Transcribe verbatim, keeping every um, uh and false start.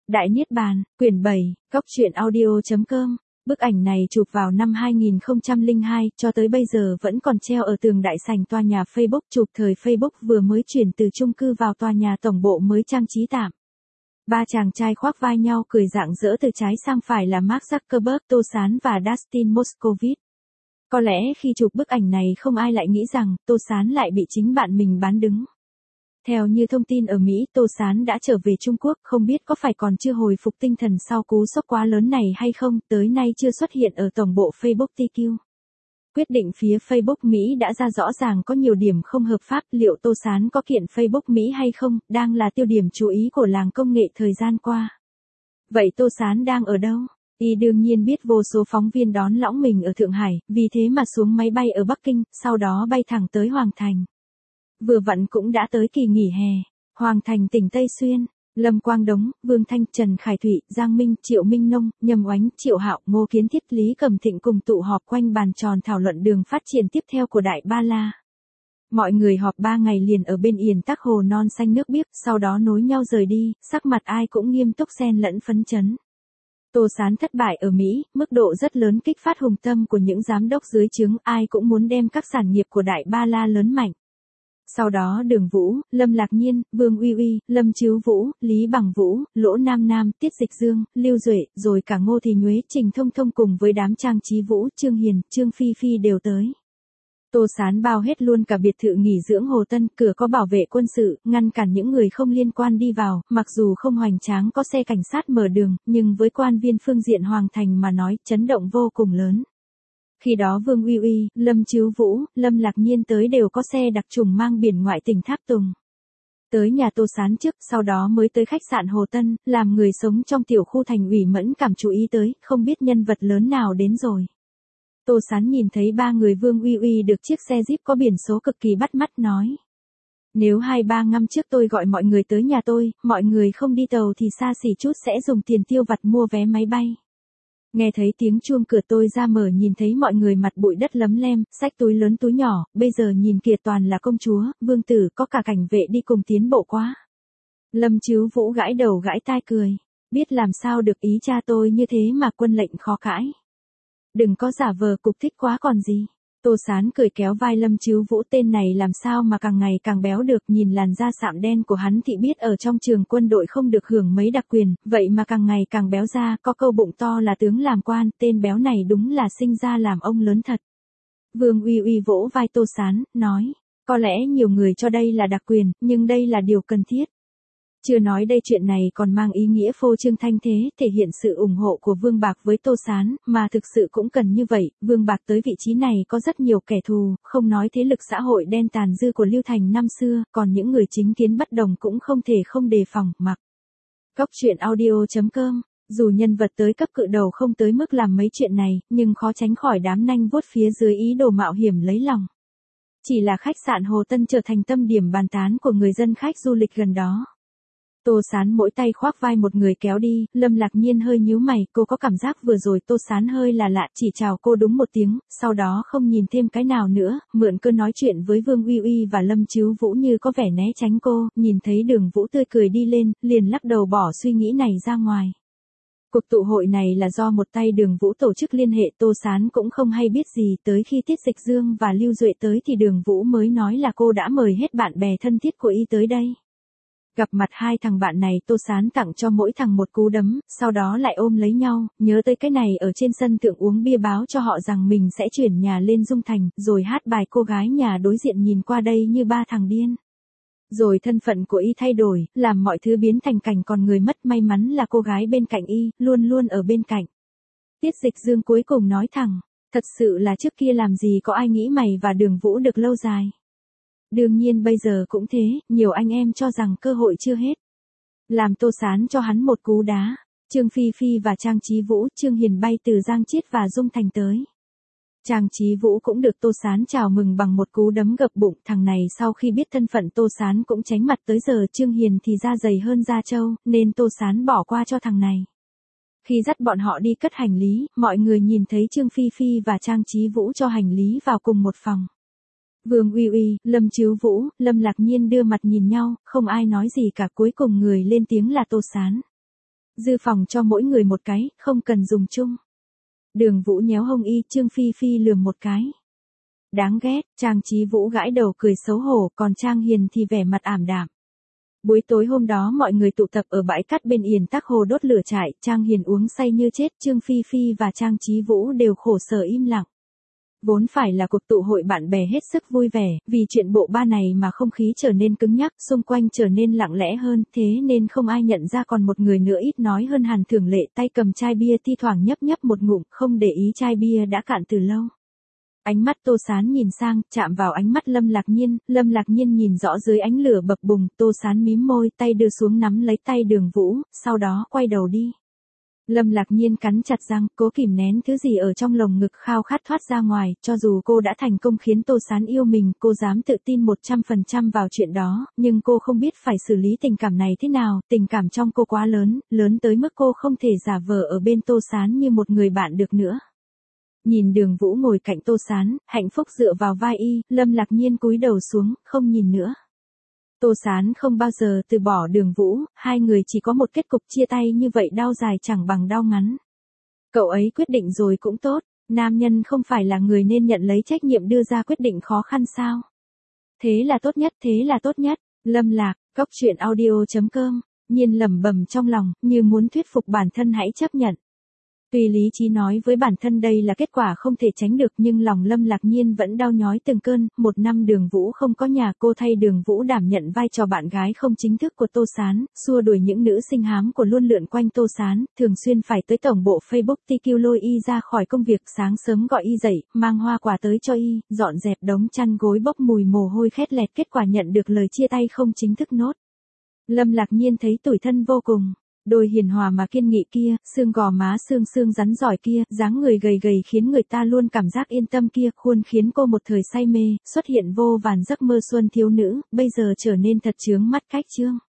Đại Niết Bàn, quyển bảy, góc truyện audio chấm com. Bức ảnh này chụp vào năm hai nghìn không trăm lẻ hai, cho tới bây giờ vẫn còn treo ở tường đại sảnh tòa nhà Facebook, chụp thời Facebook vừa mới chuyển từ chung cư vào tòa nhà tổng bộ mới trang trí tạm. Ba chàng trai khoác vai nhau cười rạng rỡ, từ trái sang phải là Mark Zuckerberg, Tô Sán và Dustin Moskovitz. Có lẽ khi chụp bức ảnh này không ai lại nghĩ rằng Tô Sán lại bị chính bạn mình bán đứng. Theo như thông tin ở Mỹ, Tô Sán đã trở về Trung Quốc, không biết có phải còn chưa hồi phục tinh thần sau cú sốc quá lớn này hay không, tới nay chưa xuất hiện ở tổng bộ Facebook tê quy. Quyết định phía Facebook Mỹ đã ra rõ ràng có nhiều điểm không hợp pháp, liệu Tô Sán có kiện Facebook Mỹ hay không, đang là tiêu điểm chú ý của làng công nghệ thời gian qua. Vậy Tô Sán đang ở đâu? Y đương nhiên biết vô số phóng viên đón lõng mình ở Thượng Hải, vì thế mà xuống máy bay ở Bắc Kinh, sau đó bay thẳng tới Hoàng Thành. Vừa vặn cũng đã tới kỳ nghỉ hè. Hoàng Thành tỉnh Tây Xuyên, Lâm Quang Đống, Vương Thanh, Trần Khải Thụy, Giang Minh, Triệu Minh Nông, Nhâm Oánh, Triệu Hạo, Ngô Kiến Thiết, Lý Cẩm Thịnh cùng tụ họp quanh bàn tròn thảo luận đường phát triển tiếp theo của Đại Ba La. Mọi người họp ba ngày liền ở bên Yên Tắc Hồ non xanh nước biếc, sau đó nối nhau rời đi, sắc mặt ai cũng nghiêm túc xen lẫn phấn chấn. Tô Sán thất bại ở Mỹ, mức độ rất lớn kích phát hùng tâm của những giám đốc dưới trướng, ai cũng muốn đem các sản nghiệp của Đại Ba La lớn mạnh. Sau đó Đường Vũ, Lâm Lạc Nhiên, Vương Uy Uy, Lâm Chiếu Vũ, Lý Bằng Vũ, Lỗ Nam Nam, Tiết Dịch Dương, Lưu Duệ, rồi cả Ngô Thì Nhuế, Trình Thông Thông cùng với đám Trang Trí Vũ, Trương Hiền, Trương Phi Phi đều tới. Tô Sán bao hết luôn cả biệt thự nghỉ dưỡng Hồ Tân, cửa có bảo vệ quân sự, ngăn cản những người không liên quan đi vào, mặc dù không hoành tráng có xe cảnh sát mở đường, nhưng với quan viên phương diện Hoàng Thành mà nói, chấn động vô cùng lớn. Khi đó Vương Uy Uy, Lâm Chiếu Vũ, Lâm Lạc Nhiên tới đều có xe đặc trùng mang biển ngoại tỉnh Tháp Tùng. Tới nhà Tô Sán trước, sau đó mới tới khách sạn Hồ Tân, làm người sống trong tiểu khu Thành ủy mẫn cảm chú ý tới, không biết nhân vật lớn nào đến rồi. Tô Sán nhìn thấy ba người Vương Uy Uy được chiếc xe Jeep có biển số cực kỳ bắt mắt nói. Nếu hai ba năm trước tôi gọi mọi người tới nhà tôi, mọi người không đi tàu thì xa xỉ chút sẽ dùng tiền tiêu vặt mua vé máy bay. Nghe thấy tiếng chuông cửa tôi ra mở, nhìn thấy mọi người mặt bụi đất lấm lem, xách túi lớn túi nhỏ, bây giờ nhìn kìa toàn là công chúa, vương tử, có cả cảnh vệ đi cùng tiến bộ quá. Lâm Chiếu Vũ gãi đầu gãi tai cười, biết làm sao được, ý cha tôi như thế mà quân lệnh khó cãi. Đừng có giả vờ cục thích quá còn gì. Tô Sán cười kéo vai Lâm Chiếu Vũ, tên này làm sao mà càng ngày càng béo được, nhìn làn da sạm đen của hắn thì biết ở trong trường quân đội không được hưởng mấy đặc quyền, vậy mà càng ngày càng béo ra, có câu bụng to là tướng làm quan, tên béo này đúng là sinh ra làm ông lớn thật. Vương Uy Uy vỗ vai Tô Sán, nói, có lẽ nhiều người cho đây là đặc quyền, nhưng đây là điều cần thiết. Chưa nói đây chuyện này còn mang ý nghĩa phô trương thanh thế, thể hiện sự ủng hộ của Vương Bạc với Tô Sán, mà thực sự cũng cần như vậy, Vương Bạc tới vị trí này có rất nhiều kẻ thù, không nói thế lực xã hội đen tàn dư của Lưu Thành năm xưa, còn những người chính kiến bất đồng cũng không thể không đề phòng, mặc. Góc truyện audio chấm com, dù nhân vật tới cấp cự đầu không tới mức làm mấy chuyện này, nhưng khó tránh khỏi đám nanh vuốt phía dưới ý đồ mạo hiểm lấy lòng. Chỉ là khách sạn Hồ Tân trở thành tâm điểm bàn tán của người dân khách du lịch gần đó. Tô Sán mỗi tay khoác vai một người kéo đi, Lâm Lạc Nhiên hơi nhíu mày, cô có cảm giác vừa rồi Tô Sán hơi là lạ, chỉ chào cô đúng một tiếng, sau đó không nhìn thêm cái nào nữa, mượn cơ nói chuyện với Vương Uy Uy và Lâm Chiếu Vũ như có vẻ né tránh cô, nhìn thấy Đường Vũ tươi cười đi lên, liền lắc đầu bỏ suy nghĩ này ra ngoài. Cuộc tụ hội này là do một tay Đường Vũ tổ chức liên hệ, Tô Sán cũng không hay biết gì, tới khi Tiết Dịch Dương và Lưu Duệ tới thì Đường Vũ mới nói là cô đã mời hết bạn bè thân thiết của y tới đây. Gặp mặt hai thằng bạn này, Tô Sán tặng cho mỗi thằng một cú đấm, sau đó lại ôm lấy nhau, nhớ tới cái này ở trên sân thượng uống bia báo cho họ rằng mình sẽ chuyển nhà lên Dung Thành, rồi hát bài cô gái nhà đối diện nhìn qua đây như ba thằng điên. Rồi thân phận của y thay đổi, làm mọi thứ biến thành cảnh còn người mất, may mắn là cô gái bên cạnh y, luôn luôn ở bên cạnh. Tiết Dịch Dương cuối cùng nói thẳng, thật sự là trước kia làm gì có ai nghĩ mày và Đường Vũ được lâu dài. Đương nhiên bây giờ cũng thế, nhiều anh em cho rằng cơ hội chưa hết. Làm Tô Sán cho hắn một cú đá, Trương Phi Phi và Trang Trí Vũ, Trương Hiền bay từ Giang Chiết và Dung Thành tới. Trang Trí Vũ cũng được Tô Sán chào mừng bằng một cú đấm gập bụng, thằng này sau khi biết thân phận Tô Sán cũng tránh mặt, tới giờ Trương Hiền thì da dày hơn da trâu, nên Tô Sán bỏ qua cho thằng này. Khi dắt bọn họ đi cất hành lý, mọi người nhìn thấy Trương Phi Phi và Trang Trí Vũ cho hành lý vào cùng một phòng. Vương Uy Uy, Lâm Chiếu Vũ, Lâm Lạc Nhiên đưa mặt nhìn nhau, không ai nói gì cả, cuối cùng người lên tiếng là Tô Sán. Dư phòng cho mỗi người một cái, không cần dùng chung. Đường Vũ nhéo hông y, Trương Phi Phi lườm một cái. Đáng ghét, Trang Chí Vũ gãi đầu cười xấu hổ, còn Trang Hiền thì vẻ mặt ảm đạm. Buổi tối hôm đó mọi người tụ tập ở bãi cát bên Yền Tắc Hồ đốt lửa trại, Trang Hiền uống say như chết, Trương Phi Phi và Trang Chí Vũ đều khổ sở im lặng. Vốn phải là cuộc tụ hội bạn bè hết sức vui vẻ, vì chuyện bộ ba này mà không khí trở nên cứng nhắc, xung quanh trở nên lặng lẽ hơn, thế nên không ai nhận ra còn một người nữa ít nói hơn Hàn Thường Lệ, tay cầm chai bia thi thoảng nhấp nhấp một ngụm, không để ý chai bia đã cạn từ lâu. Ánh mắt Tô Sán nhìn sang, chạm vào ánh mắt Lâm Lạc Nhiên, Lâm Lạc Nhiên nhìn rõ dưới ánh lửa bập bùng, Tô Sán mím môi, tay đưa xuống nắm lấy tay Đường Vũ, sau đó quay đầu đi. Lâm Lạc Nhiên cắn chặt răng, cố kìm nén thứ gì ở trong lồng ngực khao khát thoát ra ngoài, cho dù cô đã thành công khiến Tô Sán yêu mình, cô dám tự tin một trăm phần trăm vào chuyện đó, nhưng cô không biết phải xử lý tình cảm này thế nào, tình cảm trong cô quá lớn, lớn tới mức cô không thể giả vờ ở bên Tô Sán như một người bạn được nữa. Nhìn Đường Vũ ngồi cạnh Tô Sán, hạnh phúc dựa vào vai y, Lâm Lạc Nhiên cúi đầu xuống, không nhìn nữa. Tô Sán không bao giờ từ bỏ Đường Vũ, hai người chỉ có một kết cục chia tay như vậy đau dài chẳng bằng đau ngắn. Cậu ấy quyết định rồi cũng tốt, nam nhân không phải là người nên nhận lấy trách nhiệm đưa ra quyết định khó khăn sao? Thế là tốt nhất, thế là tốt nhất. Lâm Lạc, cốc truyện audio chấm com, Nhiên lẩm bẩm trong lòng, như muốn thuyết phục bản thân hãy chấp nhận. Tuy lý trí nói với bản thân đây là kết quả không thể tránh được nhưng lòng Lâm Lạc Nhiên vẫn đau nhói từng cơn, một năm Đường Vũ không có nhà cô thay Đường Vũ đảm nhận vai trò bạn gái không chính thức của Tô Sán, xua đuổi những nữ sinh hám của luôn lượn quanh Tô Sán, thường xuyên phải tới tổng bộ Facebook tê quy lôi y ra khỏi công việc, sáng sớm gọi y dậy, mang hoa quả tới cho y, dọn dẹp đống chăn gối bốc mùi mồ hôi khét lẹt, kết quả nhận được lời chia tay không chính thức nốt. Lâm Lạc Nhiên thấy tủi thân vô cùng. Đôi hiền hòa mà kiên nghị kia, xương gò má xương xương rắn giỏi kia, dáng người gầy gầy khiến người ta luôn cảm giác yên tâm kia, khuôn khiến cô một thời say mê, xuất hiện vô vàn giấc mơ xuân thiếu nữ, bây giờ trở nên thật chướng mắt cách trương.